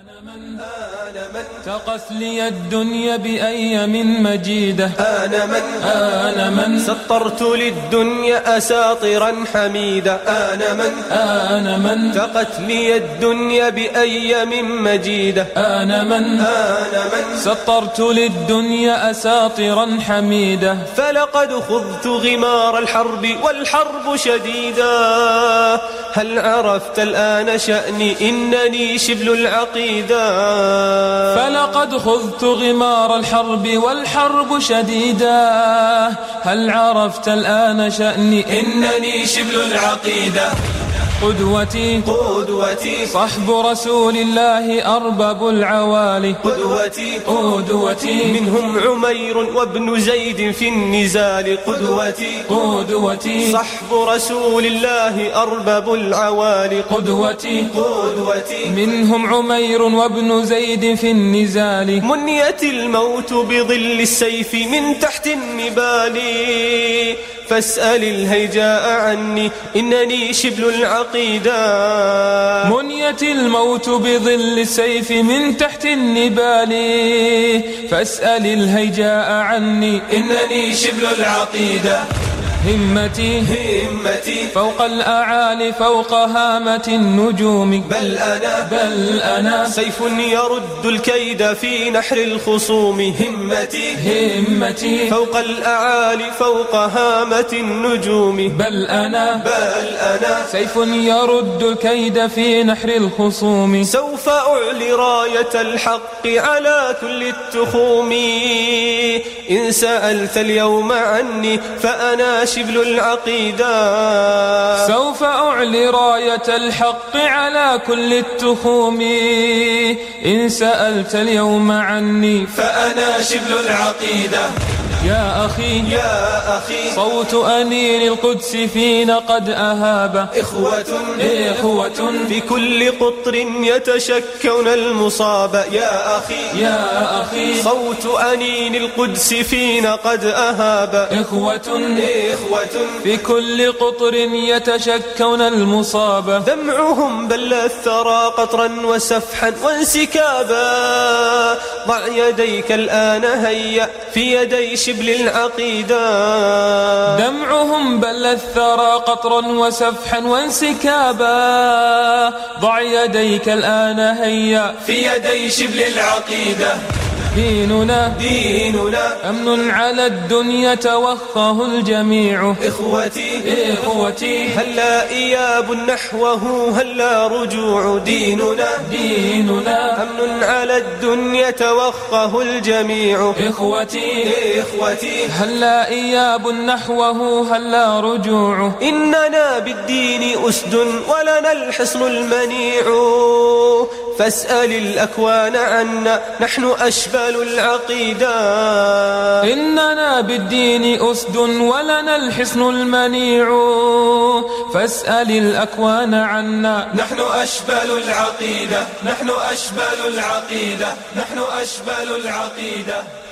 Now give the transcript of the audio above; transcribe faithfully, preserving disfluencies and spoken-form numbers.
آن من تقت لي الدنيا بأيام مجيدة. آن من آن من سطرت للدنيا أساطرا حميدة. آن من آن من تقت لي الدنيا بأيام مجيدة. آن من آن من سطرت للدنيا أساطرا حميدة. فلقد خضت غمار الحرب والحرب شديدة. هل عرفت الآن شأني إنني شبل العقيدة. فلقد خضت غمار الحرب والحرب شديدة. هل عرفت الآن شأني إنني شبل العقيدة. قدوتي قدوتي صحب رسول الله أرباب العوالي. قدوتي قدوتي منهم عمير وابن زيد في النزال. قدوتي قدوتي صحب رسول الله أرباب العوالي. قدوتي قدوتي منهم عمير وابن زيد في النزال. منيت الموت بظل السيف من تحت النبال. فاسأل الهيجاء عني إنني شبل العقيدة. منيت الموت بظل السيف من تحت النبال. فاسأل الهيجاء عني إنني شبل العقيدة. همتي همتي فوق الأعالي فوق هامة النجوم. بل أنا بل أنا سيف يرد الكيد في نحر الخصوم. همتي همتي فوق الأعالي فوق هامة النجوم. بل أنا بل أنا سيف يرد الكيد في نحر الخصوم. سوف أعلي راية الحق على كل التخوم. إن سألت اليوم عني فأنا شبل العقيدة. سوف أعلي راية الحق على كل التخوم. إن سألت اليوم عني فأنا شبل العقيدة. يا أخي يا أخي صوت أنين القدس فينا قد أهاب. إخوة إخوة في كل قطر يتشكون المصاب. يا أخي يا أخي صوت أنين القدس فينا قد أهاب. إخوة إخوة في كل قطر يتشكون المصاب. دمعهم بل الثرى قطرا وسفحا وانسكابا. ضع يديك الآن هيا في يدي شبل العقيدة. دمعهم بل الثرى قطرا وسفحا وانسكابا. ضع يديك الآن هيا في يدي شبل العقيدة. ديننا ديننا أمن على الدنيا توخاه الجميع. إخوتي إخوتي هلا إياب نحوه هلا رجوع. ديننا ديننا أمن على الدنيا توخاه الجميع. إخوتي إخوتي هلا إياب نحوه هلا رجوع. إننا بالدين أسد ولنا الحصن المنيع. فاسأل الأكوان عنا نحن أشبال العقيدة. إننا بالدين أسد ولنا الحصن المنيع. فاسأل الأكوان عنا نحن أشبال العقيدة. نحن أشبال العقيدة. نحن أشبال العقيدة.